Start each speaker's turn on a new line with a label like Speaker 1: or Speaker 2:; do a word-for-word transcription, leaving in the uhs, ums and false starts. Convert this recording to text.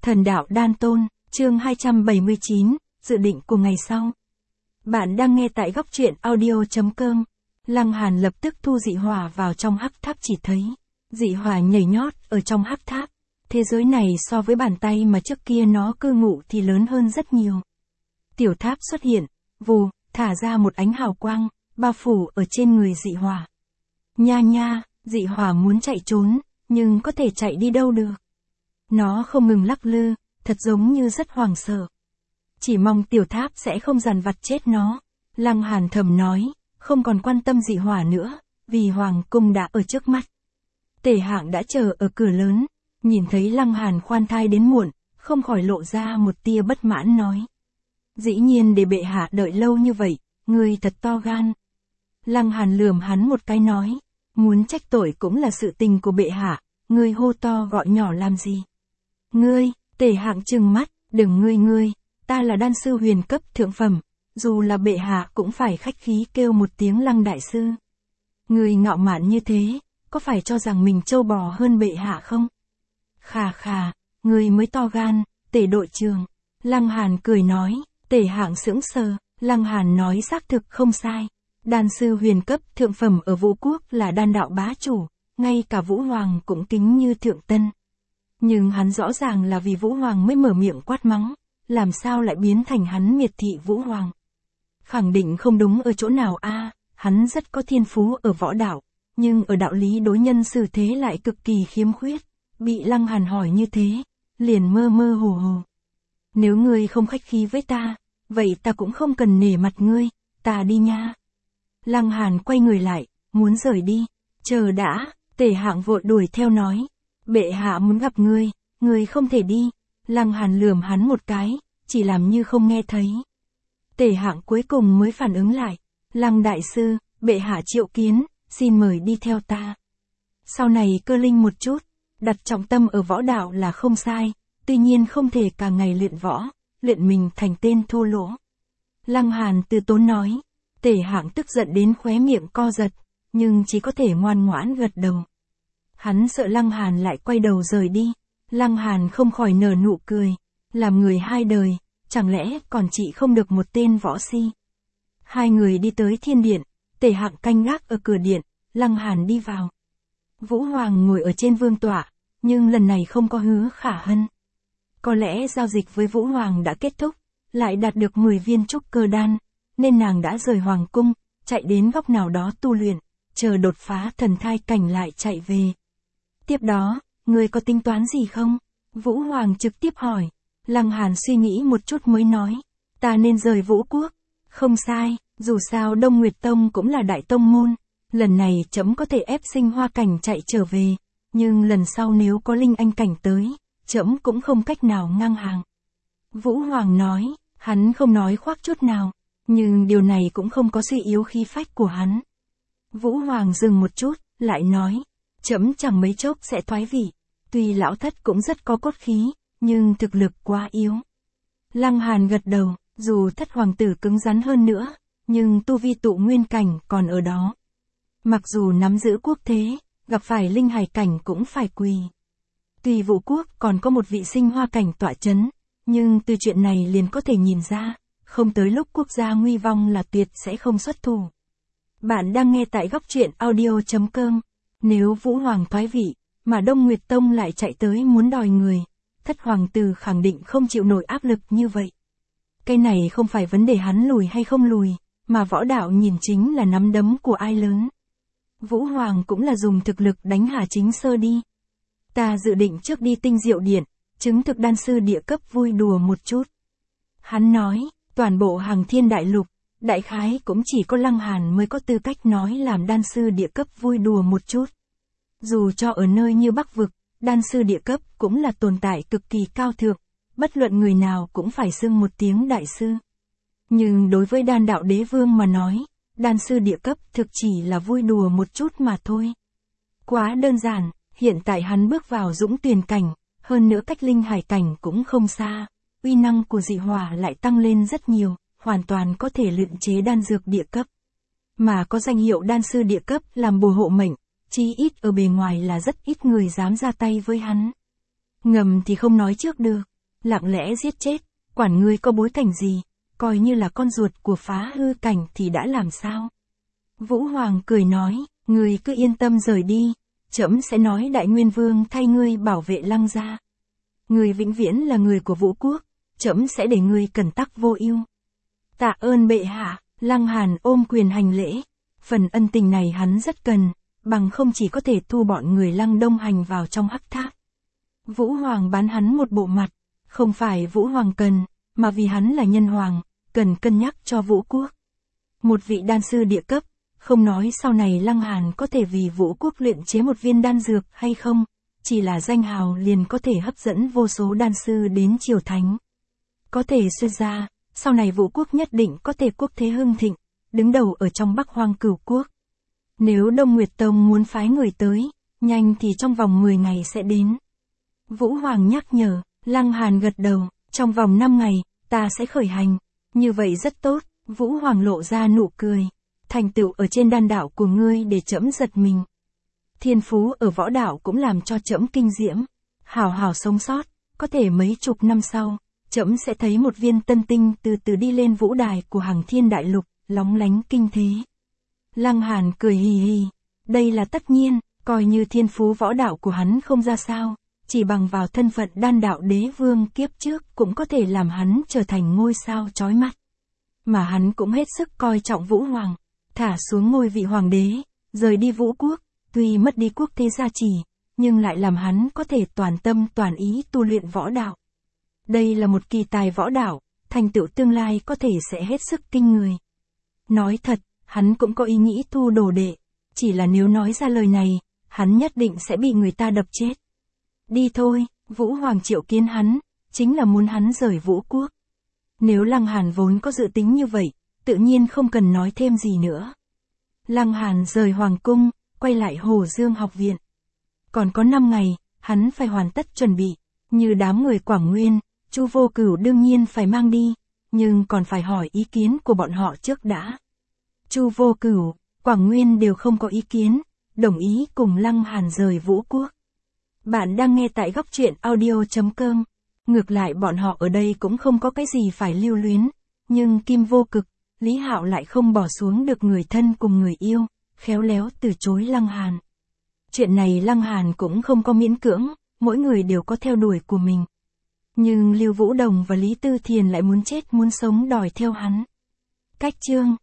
Speaker 1: Thần đạo đan tôn, chương hai trăm bảy mươi chín, dự định của ngày sau. Bạn đang nghe tại góc truyện audio chấm com. Lăng Hàn lập tức thu dị hỏa vào trong hắc tháp, chỉ thấy dị hỏa nhảy nhót ở trong hắc tháp. Thế giới này so với bàn tay mà trước kia nó cư ngụ thì lớn hơn rất nhiều. Tiểu tháp xuất hiện, vù, thả ra một ánh hào quang, bao phủ ở trên người dị hỏa. Nha nha, dị hỏa muốn chạy trốn, nhưng có thể chạy đi đâu được. Nó không ngừng lắc lư, thật giống như rất hoảng sợ. Chỉ mong tiểu tháp sẽ không dằn vặt chết nó. Lăng Hàn thầm nói, không còn quan tâm dị hỏa nữa, vì hoàng cung đã ở trước mắt. Tề Hạng đã chờ ở cửa lớn, nhìn thấy Lăng Hàn khoan thai đến muộn, không khỏi lộ ra một tia bất mãn nói. Dĩ nhiên để bệ hạ đợi lâu như vậy, ngươi thật to gan. Lăng Hàn lườm hắn một cái nói, muốn trách tội cũng là sự tình của bệ hạ, ngươi hô to gọi nhỏ làm gì? Ngươi, Tề Hạng trừng mắt, đừng ngươi ngươi, ta là đan sư huyền cấp thượng phẩm, dù là bệ hạ cũng phải khách khí kêu một tiếng Lăng đại sư. Ngươi ngạo mạn như thế, có phải cho rằng mình trâu bò hơn bệ hạ không? Khà khà, ngươi mới to gan, Tề đội trưởng. Lăng Hàn cười nói, Tề Hạng sững sờ, Lăng Hàn nói xác thực không sai. Đan sư huyền cấp thượng phẩm ở Vũ Quốc là đan đạo bá chủ, ngay cả Vũ Hoàng cũng kính như thượng tân. Nhưng hắn rõ ràng là vì Vũ Hoàng mới mở miệng quát mắng, làm sao lại biến thành hắn miệt thị Vũ Hoàng. Khẳng định không đúng ở chỗ nào a, à, hắn rất có thiên phú ở võ đạo, nhưng ở đạo lý đối nhân xử thế lại cực kỳ khiếm khuyết. Bị Lăng Hàn hỏi như thế, liền mơ mơ hồ hồ. Nếu ngươi không khách khí với ta, vậy ta cũng không cần nể mặt ngươi, ta đi nha. Lăng Hàn quay người lại, muốn rời đi. Chờ đã, Tề Hạng vội đuổi theo nói. Bệ hạ muốn gặp ngươi, ngươi không thể đi. Lăng Hàn lườm hắn một cái, chỉ làm như không nghe thấy. Tề Hạng cuối cùng mới phản ứng lại. Lăng đại sư, bệ hạ triệu kiến, xin mời đi theo ta. Sau này cơ linh một chút, đặt trọng tâm ở võ đạo là không sai, tuy nhiên không thể cả ngày luyện võ, luyện mình thành tên thô lỗ. Lăng Hàn từ tốn nói. Tề Hạng tức giận đến khóe miệng co giật, nhưng chỉ có thể ngoan ngoãn gật đầu. Hắn sợ Lăng Hàn lại quay đầu rời đi. Lăng Hàn không khỏi nở nụ cười. Làm người hai đời, chẳng lẽ còn chị không được một tên võ si. Hai người đi tới thiên điện, Tề Hạng canh gác ở cửa điện, Lăng Hàn đi vào. Vũ Hoàng ngồi ở trên vương tọa, nhưng lần này không có Hứa Khả Hân. Có lẽ giao dịch với Vũ Hoàng đã kết thúc, lại đạt được mười viên trúc cơ đan, nên nàng đã rời hoàng cung, chạy đến góc nào đó tu luyện, chờ đột phá thần thai cảnh lại chạy về. Tiếp đó, ngươi có tính toán gì không? Vũ Hoàng trực tiếp hỏi. Lăng Hàn suy nghĩ một chút mới nói, ta nên rời Vũ Quốc. Không sai, dù sao Đông Nguyệt Tông cũng là đại tông môn, lần này trẫm có thể ép Sinh Hoa cảnh chạy trở về, nhưng lần sau nếu có Linh Anh cảnh tới, trẫm cũng không cách nào ngang hàng. Vũ Hoàng nói, hắn không nói khoác chút nào. Nhưng điều này cũng không có suy yếu khí phách của hắn. Vũ Hoàng dừng một chút, lại nói, trẫm chẳng mấy chốc sẽ thoái vị, tuy lão thất cũng rất có cốt khí, nhưng thực lực quá yếu. Lăng Hàn gật đầu, dù thất hoàng tử cứng rắn hơn nữa, nhưng tu vi tụ nguyên cảnh còn ở đó. Mặc dù nắm giữ quốc thế, gặp phải linh hải cảnh cũng phải quỳ. Tuy Vũ Quốc còn có một vị sinh hoa cảnh tọa chấn, nhưng từ chuyện này liền có thể nhìn ra, không tới lúc quốc gia nguy vong là tuyệt sẽ không xuất thủ. Bạn đang nghe tại góc truyện audio chấm com. Nếu Vũ Hoàng thoái vị, mà Đông Nguyệt Tông lại chạy tới muốn đòi người, thất hoàng tử khẳng định không chịu nổi áp lực như vậy. Cái này không phải vấn đề hắn lùi hay không lùi, mà võ đạo nhìn chính là nắm đấm của ai lớn. Vũ Hoàng cũng là dùng thực lực đánh Hà Chính Sơ đi. Ta dự định trước đi Tinh Diệu Điện, chứng thực đan sư địa cấp vui đùa một chút. Hắn nói. Toàn bộ Hằng Thiên Đại Lục, đại khái cũng chỉ có Lăng Hàn mới có tư cách nói làm đan sư địa cấp vui đùa một chút. Dù cho ở nơi như Bắc Vực, đan sư địa cấp cũng là tồn tại cực kỳ cao thượng, bất luận người nào cũng phải xưng một tiếng đại sư. Nhưng đối với đan đạo đế vương mà nói, đan sư địa cấp thực chỉ là vui đùa một chút mà thôi. Quá đơn giản, hiện tại hắn bước vào dũng tuyền cảnh, hơn nữa cách linh hải cảnh cũng không xa. Uy năng của dị hỏa lại tăng lên rất nhiều, hoàn toàn có thể luyện chế đan dược địa cấp. Mà có danh hiệu đan sư địa cấp làm bùa hộ mệnh, chí ít ở bề ngoài là rất ít người dám ra tay với hắn. Ngầm thì không nói trước được, lặng lẽ giết chết, quản ngươi có bối cảnh gì, coi như là con ruột của Phá Hư Cảnh thì đã làm sao. Vũ Hoàng cười nói, ngươi cứ yên tâm rời đi, trẫm sẽ nói Đại Nguyên Vương thay ngươi bảo vệ Lăng gia. Ngươi vĩnh viễn là người của Vũ Quốc, trẫm sẽ để ngươi cẩn tắc vô ưu. Tạ ơn bệ hạ, Lăng Hàn ôm quyền hành lễ, phần ân tình này hắn rất cần, bằng không chỉ có thể thu bọn người Lăng Đông Hành vào trong hắc tháp. Vũ Hoàng bán hắn một bộ mặt, không phải Vũ Hoàng cần, mà vì hắn là nhân hoàng, cần cân nhắc cho Vũ Quốc. Một vị đan sư địa cấp, không nói sau này Lăng Hàn có thể vì Vũ Quốc luyện chế một viên đan dược hay không, chỉ là danh hào liền có thể hấp dẫn vô số đan sư đến triều thánh. Có thể suy ra, sau này Vũ Quốc nhất định có thể quốc thế hưng thịnh, đứng đầu ở trong Bắc Hoang Cửu Quốc. Nếu Đông Nguyệt Tông muốn phái người tới, nhanh thì trong vòng mười ngày sẽ đến. Vũ Hoàng nhắc nhở, Lăng Hàn gật đầu, trong vòng năm ngày, ta sẽ khởi hành. Như vậy rất tốt, Vũ Hoàng lộ ra nụ cười. Thành tựu ở trên đan đạo của ngươi để trẫm giật mình. Thiên phú ở võ đạo cũng làm cho trẫm kinh diễm. Hảo hảo sống sót, có thể mấy chục năm sau, trẫm sẽ thấy một viên tân tinh từ từ đi lên vũ đài của Hằng Thiên Đại Lục, lóng lánh kinh thế. Lăng Hàn cười hì hì, đây là tất nhiên, coi như thiên phú võ đạo của hắn không ra sao, chỉ bằng vào thân phận đan đạo đế vương kiếp trước cũng có thể làm hắn trở thành ngôi sao chói mắt. Mà hắn cũng hết sức coi trọng Vũ Hoàng, thả xuống ngôi vị hoàng đế, rời đi Vũ Quốc, tuy mất đi quốc thế gia trì, nhưng lại làm hắn có thể toàn tâm toàn ý tu luyện võ đạo. Đây là một kỳ tài võ đạo, thành tựu tương lai có thể sẽ hết sức kinh người. Nói thật, hắn cũng có ý nghĩ thu đồ đệ, chỉ là nếu nói ra lời này, hắn nhất định sẽ bị người ta đập chết. Đi thôi, Vũ Hoàng triệu kiến hắn, chính là muốn hắn rời Vũ Quốc. Nếu Lăng Hàn vốn có dự tính như vậy, tự nhiên không cần nói thêm gì nữa. Lăng Hàn rời Hoàng Cung, quay lại Hồ Dương học viện. Còn có năm ngày, hắn phải hoàn tất chuẩn bị, như đám người Quảng Nguyên, Chu Vô Cửu đương nhiên phải mang đi, nhưng còn phải hỏi ý kiến của bọn họ trước đã. Chu Vô Cửu, Quảng Nguyên đều không có ý kiến, đồng ý cùng Lăng Hàn rời Vũ Quốc. Bạn đang nghe tại góc truyện audio chấm com. Ngược lại bọn họ ở đây cũng không có cái gì phải lưu luyến, nhưng Kim Vô Cực, Lý Hạo lại không bỏ xuống được người thân cùng người yêu, khéo léo từ chối Lăng Hàn. Chuyện này Lăng Hàn cũng không có miễn cưỡng, mỗi người đều có theo đuổi của mình. Nhưng Lưu Vũ Đồng và Lý Tư Thiền lại muốn chết muốn sống đòi theo hắn. Cách chương